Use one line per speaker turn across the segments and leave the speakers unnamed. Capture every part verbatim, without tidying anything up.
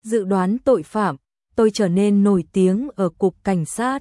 dự đoán tội phạm, tôi trở nên nổi tiếng ở cục cảnh sát.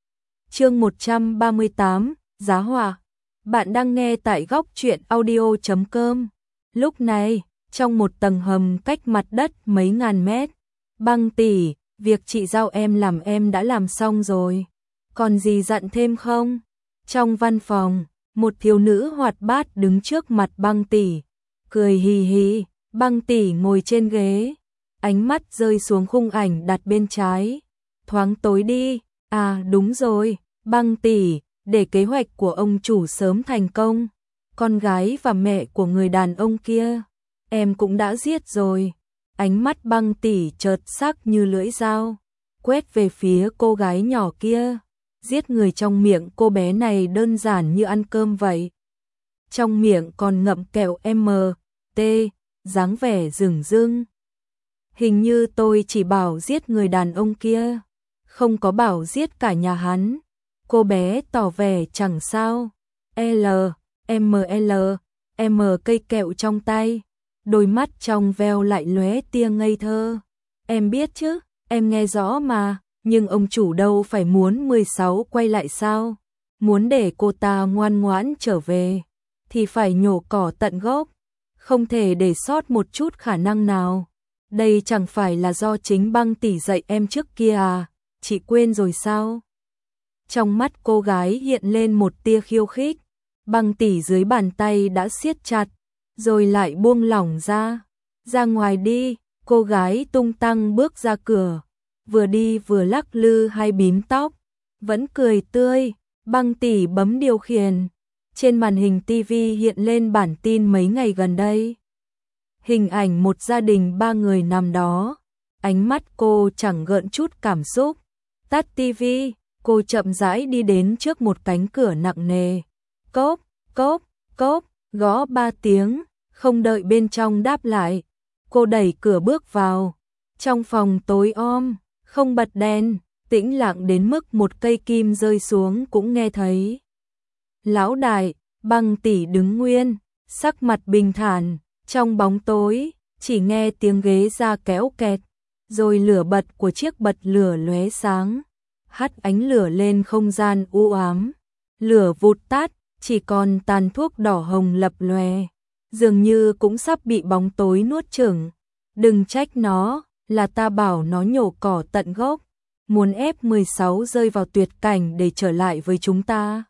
Chương một trăm ba mươi tám, Giá họa. Bạn đang nghe tại góc truyện audio chấm com. Lúc này, trong một tầng hầm cách mặt đất mấy ngàn mét, Băng tỷ, việc chị giao em làm em đã làm xong rồi. Còn gì dặn thêm không? Trong văn phòng, một thiếu nữ hoạt bát đứng trước mặt Băng tỷ, cười hì hì. Băng tỷ ngồi trên ghế, ánh mắt rơi xuống khung ảnh đặt bên trái. Thoáng tối đi, à đúng rồi, Băng tỷ, để kế hoạch của ông chủ sớm thành công. Con gái và mẹ của người đàn ông kia, em cũng đã giết rồi. Ánh mắt Băng tỷ chợt sắc như lưỡi dao, quét về phía cô gái nhỏ kia. Giết người trong miệng cô bé này đơn giản như ăn cơm vậy. Trong miệng còn ngậm kẹo em tê, dáng vẻ rừng rưng. Hình như tôi chỉ bảo giết người đàn ông kia, không có bảo giết cả nhà hắn. Cô bé tỏ vẻ chẳng sao. L, M L, M cây kẹo trong tay, đôi mắt trong veo lại lóe tia ngây thơ. Em biết chứ, em nghe rõ mà, nhưng ông chủ đâu phải muốn mười sáu quay lại sao? Muốn để cô ta ngoan ngoãn trở về, thì phải nhổ cỏ tận gốc, không thể để sót một chút khả năng nào. Đây chẳng phải là do chính Băng tỷ dạy em trước kia à, chị quên rồi sao? Trong mắt cô gái hiện lên một tia khiêu khích. Băng tỷ dưới bàn tay đã siết chặt, rồi lại buông lỏng ra. Ra ngoài đi, cô gái tung tăng bước ra cửa, vừa đi vừa lắc lư hai bím tóc, vẫn cười tươi. Băng tỷ bấm điều khiển. Trên màn hình ti vi hiện lên bản tin mấy ngày gần đây. Hình ảnh một gia đình ba người nằm đó. Ánh mắt cô chẳng gợn chút cảm xúc. Tắt ti vi, cô chậm rãi đi đến trước một cánh cửa nặng nề. Cốp, cốp, cốp, gõ ba tiếng, không đợi bên trong đáp lại. Cô đẩy cửa bước vào. Trong phòng tối om, không bật đèn, tĩnh lặng đến mức một cây kim rơi xuống cũng nghe thấy. Lão đại, Băng tỷ đứng nguyên, sắc mặt bình thản. Trong bóng tối, chỉ nghe tiếng ghế da kéo kẹt, rồi lửa bật của chiếc bật lửa lóe sáng, hắt ánh lửa lên không gian u ám. Lửa vụt tắt, chỉ còn tàn thuốc đỏ hồng lập lòe, dường như cũng sắp bị bóng tối nuốt chửng. Đừng trách nó, là ta bảo nó nhổ cỏ tận gốc, muốn ép mười sáu rơi vào tuyệt cảnh để trở lại với chúng ta,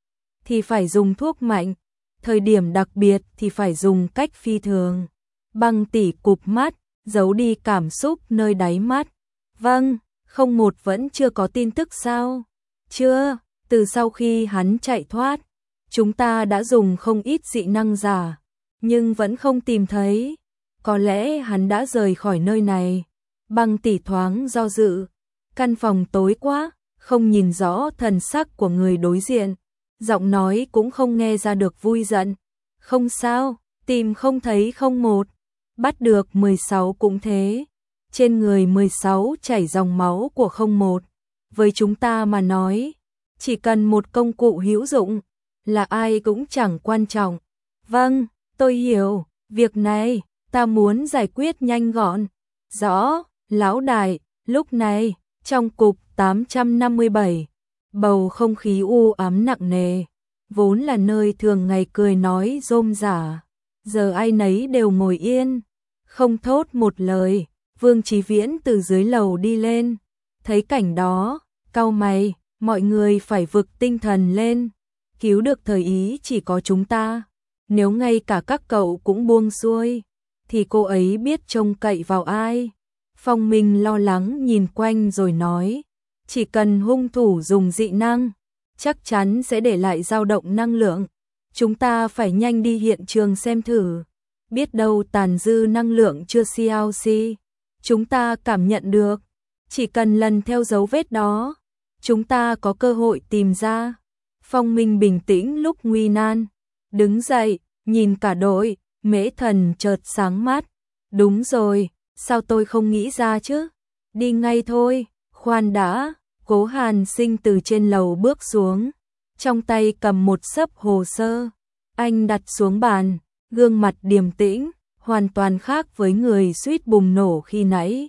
thì phải dùng thuốc mạnh, thời điểm đặc biệt thì phải dùng cách phi thường. Băng tỷ cụp mắt, giấu đi cảm xúc nơi đáy mắt. Vâng, không một vẫn chưa có tin tức sao? Chưa, từ sau khi hắn chạy thoát, chúng ta đã dùng không ít dị năng giả, nhưng vẫn không tìm thấy. Có lẽ hắn đã rời khỏi nơi này. Băng tỷ thoáng do dự. Căn phòng tối quá, không nhìn rõ thần sắc của người đối diện. Giọng nói cũng không nghe ra được vui giận. Không sao, tìm không thấy không một, bắt được mười sáu cũng thế. Trên người mười sáu chảy dòng máu của không một. Với chúng ta mà nói, chỉ cần một công cụ hữu dụng, là ai cũng chẳng quan trọng. Vâng, tôi hiểu, việc này, ta muốn giải quyết nhanh gọn. Rõ, lão đại. Lúc này, trong cục tám trăm năm mươi bảy, bầu không khí u ám nặng nề, vốn là nơi thường ngày cười nói rôm rả, giờ ai nấy đều ngồi yên, không thốt một lời. Vương Chí Viễn từ dưới lầu đi lên, thấy cảnh đó, cau mày. Mọi người phải vực tinh thần lên, cứu được thời Ý chỉ có chúng ta, nếu ngay cả các cậu cũng buông xuôi, thì cô ấy biết trông cậy vào ai? Phong Minh lo lắng nhìn quanh rồi nói, chỉ cần hung thủ dùng dị năng, chắc chắn sẽ để lại dao động năng lượng. Chúng ta phải nhanh đi hiện trường xem thử, biết đâu tàn dư năng lượng chưa xê lờ xê, chúng ta cảm nhận được, chỉ cần lần theo dấu vết đó, chúng ta có cơ hội tìm ra. Phong Minh bình tĩnh lúc nguy nan, đứng dậy, nhìn cả đội. Mễ Thần chợt sáng mắt, đúng rồi, sao tôi không nghĩ ra chứ? Đi ngay thôi. Khoan đã. Cố Hàn Sinh từ trên lầu bước xuống, trong tay cầm một xấp hồ sơ. Anh đặt xuống bàn, gương mặt điềm tĩnh, hoàn toàn khác với người suýt bùng nổ khi nãy.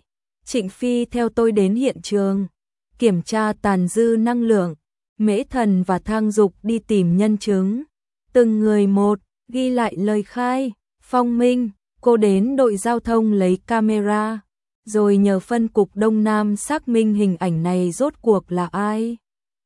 Trịnh Phi theo tôi đến hiện trường, kiểm tra tàn dư năng lượng. Mễ Thần và Thang Dục đi tìm nhân chứng, từng người một, ghi lại lời khai. Phong Minh, cô đến đội giao thông lấy camera, rồi nhờ phân cục Đông Nam xác minh hình ảnh này rốt cuộc là ai.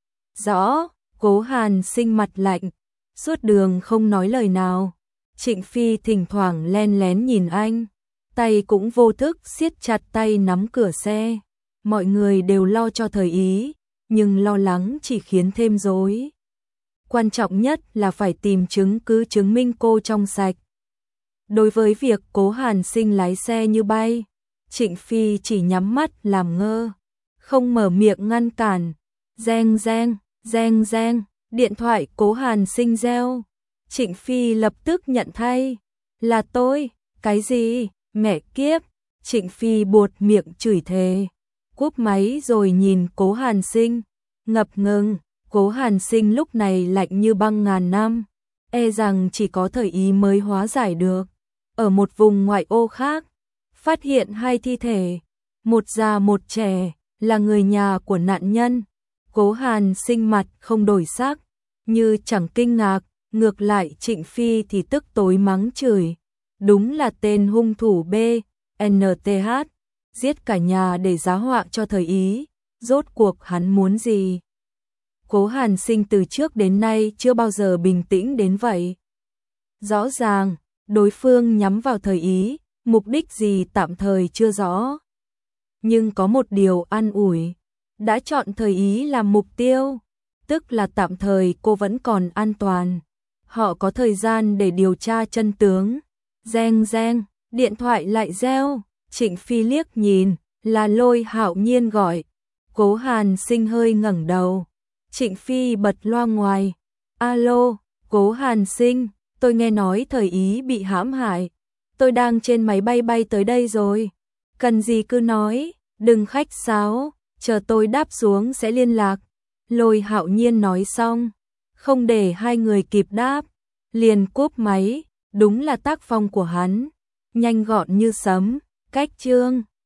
Rõ, Cố Hàn Sinh mặt lạnh, suốt đường không nói lời nào. Trịnh Phi thỉnh thoảng len lén nhìn anh, tay cũng vô thức siết chặt tay nắm cửa xe. Mọi người đều lo cho Thời Ý, nhưng lo lắng chỉ khiến thêm rối. Quan trọng nhất là phải tìm chứng cứ chứng minh cô trong sạch. Đối với việc Cố Hàn Sinh lái xe như bay, Trịnh Phi chỉ nhắm mắt làm ngơ, không mở miệng ngăn cản. Reng reng, reng reng, điện thoại Cố Hàn Sinh reo. Trịnh Phi lập tức nhận thay. Là tôi, cái gì, mẹ kiếp. Trịnh Phi buột miệng chửi thề, cúp máy rồi nhìn Cố Hàn Sinh, ngập ngừng. Cố Hàn Sinh lúc này lạnh như băng ngàn năm, e rằng chỉ có Thời Ý mới hóa giải được. Ở một vùng ngoại ô khác, phát hiện hai thi thể, một già một trẻ, là người nhà của nạn nhân. Cố Hàn Sinh mặt không đổi sắc, như chẳng kinh ngạc, ngược lại Trịnh Phi thì tức tối mắng chửi. Đúng là tên hung thủ B, en tê hát, giết cả nhà để giá họa cho Thời Ý, rốt cuộc hắn muốn gì? Cố Hàn Sinh từ trước đến nay chưa bao giờ bình tĩnh đến vậy. Rõ ràng, đối phương nhắm vào Thời Ý, mục đích gì tạm thời chưa rõ. Nhưng có một điều an ủi, đã chọn Thời Ý làm mục tiêu, tức là tạm thời cô vẫn còn an toàn. Họ có thời gian để điều tra chân tướng. Reng reng, điện thoại lại reo. Trịnh Phi liếc nhìn, là Lôi Hạo Nhiên gọi. Cố Hàn Sinh hơi ngẩng đầu. Trịnh Phi bật loa ngoài. Alo, Cố Hàn Sinh, tôi nghe nói Thời Ý bị hãm hại. Tôi đang trên máy bay bay tới đây rồi. Cần gì cứ nói, đừng khách sáo, chờ tôi đáp xuống sẽ liên lạc. Lôi Hạo Nhiên nói xong, không để hai người kịp đáp, liền cúp máy. Đúng là tác phong của hắn, nhanh gọn như sấm. Cách chương